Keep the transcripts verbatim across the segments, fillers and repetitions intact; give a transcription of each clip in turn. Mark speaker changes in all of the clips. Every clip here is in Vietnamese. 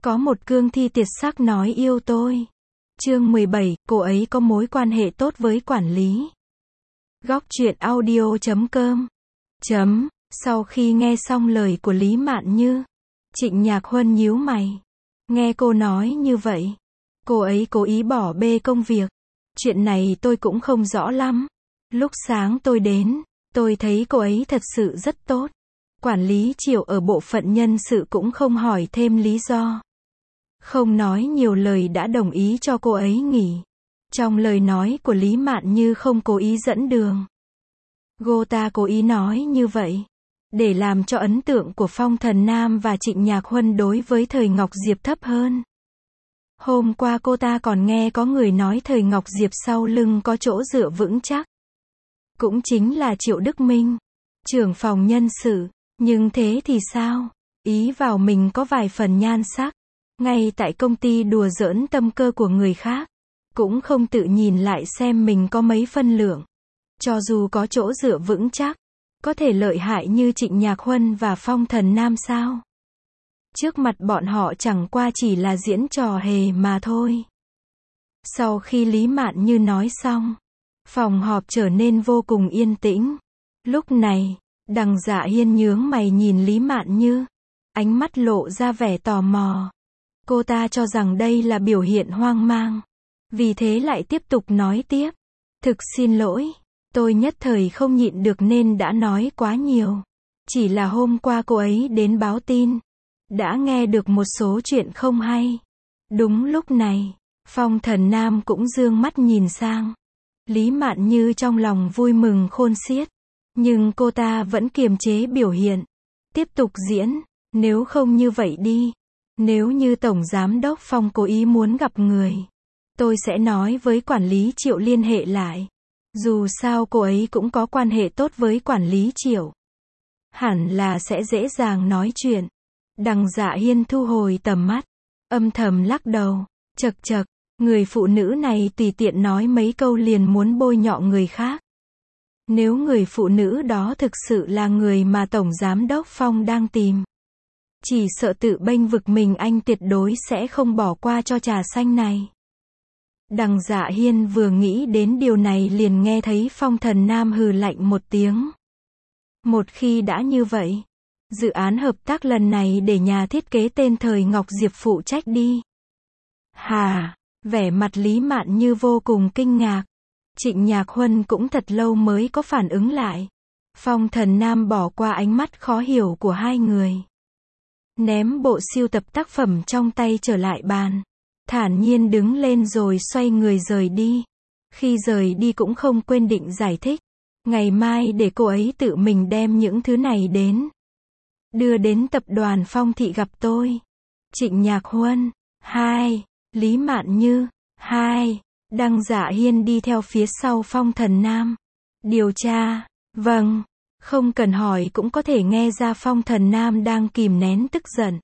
Speaker 1: Có một cương thi tuyệt sắc nói yêu tôi. Chương mười bảy, cô ấy có mối quan hệ tốt với quản lý. Góc truyện audio chấm com. Chấm, sau khi nghe xong lời của Lý Mạn Như, Trịnh Nhạc Huân nhíu mày. Nghe cô nói như vậy, cô ấy cố ý bỏ bê công việc. Chuyện này tôi cũng không rõ lắm. Lúc sáng tôi đến, tôi thấy cô ấy thật sự rất tốt. Quản lý Triệu ở bộ phận nhân sự cũng không hỏi thêm lý do. Không nói nhiều lời đã đồng ý cho cô ấy nghỉ. Trong lời nói của Lý Mạn Như không cố ý dẫn đường. Cô ta cố ý nói như vậy, để làm cho ấn tượng của Phong Thần Nam và Trịnh Nhạc Huân đối với Thời Ngọc Diệp thấp hơn. Hôm qua cô ta còn nghe có người nói Thời Ngọc Diệp sau lưng có chỗ dựa vững chắc. Cũng chính là Triệu Đức Minh, trưởng phòng nhân sự. Nhưng thế thì sao? Ý vào mình có vài phần nhan sắc. Ngay tại công ty đùa giỡn tâm cơ của người khác. Cũng không tự nhìn lại xem mình có mấy phân lượng. Cho dù có chỗ dựa vững chắc, có thể lợi hại như Trịnh Nhạc Huân và Phong Thần Nam sao? Trước mặt bọn họ chẳng qua chỉ là diễn trò hề mà thôi. Sau khi Lý Mạn Như nói xong, phòng họp trở nên vô cùng yên tĩnh. Lúc này, Đằng Dạ Hiên nhướng mày nhìn Lý Mạn Như, ánh mắt lộ ra vẻ tò mò. Cô ta cho rằng đây là biểu hiện hoang mang, vì thế lại tiếp tục nói tiếp. Thực xin lỗi, tôi nhất thời không nhịn được nên đã nói quá nhiều. Chỉ là hôm qua cô ấy đến báo tin, đã nghe được một số chuyện không hay. Đúng lúc này, Phong Thần Nam cũng dương mắt nhìn sang. Lý Mạn Như trong lòng vui mừng khôn xiết. Nhưng cô ta vẫn kiềm chế biểu hiện. Tiếp tục diễn, nếu không như vậy đi. Nếu như Tổng Giám đốc Phong cố ý muốn gặp người, tôi sẽ nói với quản lý Triệu liên hệ lại. Dù sao cô ấy cũng có quan hệ tốt với quản lý Triệu. Hẳn là sẽ dễ dàng nói chuyện. Đằng Dạ Hiên thu hồi tầm mắt, âm thầm lắc đầu. Chật chật, người phụ nữ này tùy tiện nói mấy câu liền muốn bôi nhọ người khác. Nếu người phụ nữ đó thực sự là người mà Tổng Giám đốc Phong đang tìm, chỉ sợ tự bênh vực mình anh tuyệt đối sẽ không bỏ qua cho trà xanh này. Đằng Dạ Hiên vừa nghĩ đến điều này liền nghe thấy Phong Thần Nam hừ lạnh một tiếng. Một khi đã như vậy, dự án hợp tác lần này để nhà thiết kế tên Thời Ngọc Diệp phụ trách đi. Hà, vẻ mặt Lý Mạn Như vô cùng kinh ngạc. Trịnh Nhạc Huân cũng thật lâu mới có phản ứng lại. Phong Thần Nam bỏ qua ánh mắt khó hiểu của hai người. Ném bộ sưu tập tác phẩm trong tay trở lại bàn. Thản nhiên đứng lên rồi xoay người rời đi. Khi rời đi cũng không quên định giải thích. Ngày mai để cô ấy tự mình đem những thứ này đến. Đưa đến tập đoàn Phong Thị gặp tôi. Trịnh Nhạc Huân. Hai. Lý Mạn Như. Hai. Đằng Dạ Hiên đi theo phía sau Phong Thần Nam. Điều tra. Vâng. Không cần hỏi cũng có thể nghe ra Phong Thần Nam đang kìm nén tức giận.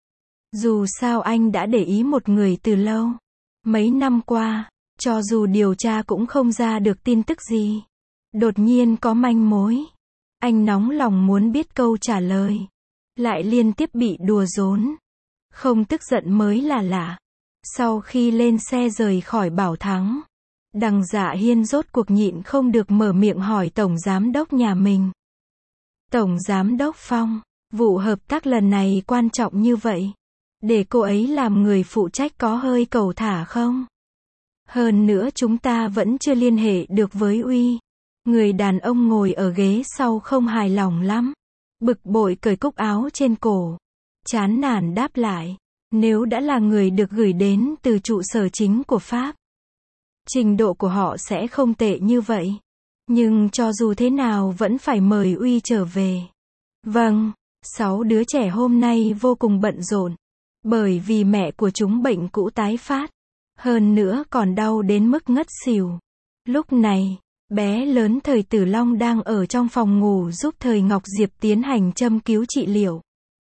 Speaker 1: Dù sao anh đã để ý một người từ lâu. Mấy năm qua, cho dù điều tra cũng không ra được tin tức gì. Đột nhiên có manh mối. Anh nóng lòng muốn biết câu trả lời. Lại liên tiếp bị đùa giỡn. Không tức giận mới là lạ. Sau khi lên xe rời khỏi Bảo Thắng, Đằng Dạ Hiên rốt cuộc nhịn không được mở miệng hỏi Tổng Giám đốc nhà mình. Tổng Giám đốc Phong, vụ hợp tác lần này quan trọng như vậy. Để cô ấy làm người phụ trách có hơi cầu thả không? Hơn nữa chúng ta vẫn chưa liên hệ được với Uy. Người đàn ông ngồi ở ghế sau không hài lòng lắm. Bực bội cởi cúc áo trên cổ. Chán nản đáp lại. Nếu đã là người được gửi đến từ trụ sở chính của Pháp, trình độ của họ sẽ không tệ như vậy. Nhưng cho dù thế nào vẫn phải mời Uy trở về. Vâng, sáu đứa trẻ hôm nay vô cùng bận rộn. Bởi vì mẹ của chúng bệnh cũ tái phát. Hơn nữa còn đau đến mức ngất xỉu. Lúc này, bé lớn Thời Tử Long đang ở trong phòng ngủ giúp Thời Ngọc Diệp tiến hành châm cứu trị liệu.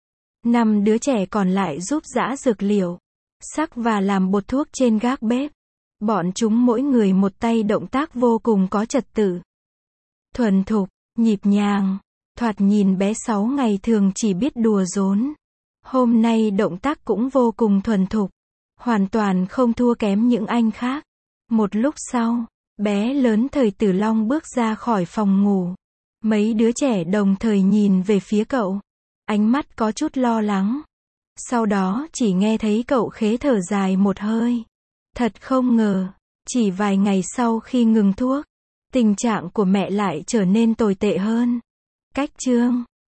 Speaker 1: Năm đứa trẻ còn lại giúp giã dược liệu, sắc và làm bột thuốc trên gác bếp. Bọn chúng mỗi người một tay động tác vô cùng có trật tự. Thuần thục, nhịp nhàng, thoạt nhìn bé sáu ngày thường chỉ biết đùa giỡn. Hôm nay động tác cũng vô cùng thuần thục, hoàn toàn không thua kém những anh khác. Một lúc sau, bé lớn Thời Tử Long bước ra khỏi phòng ngủ. Mấy đứa trẻ đồng thời nhìn về phía cậu, ánh mắt có chút lo lắng. Sau đó chỉ nghe thấy cậu khế thở dài một hơi. Thật không ngờ, chỉ vài ngày sau khi ngừng thuốc, tình trạng của mẹ lại trở nên tồi tệ hơn. Cách chương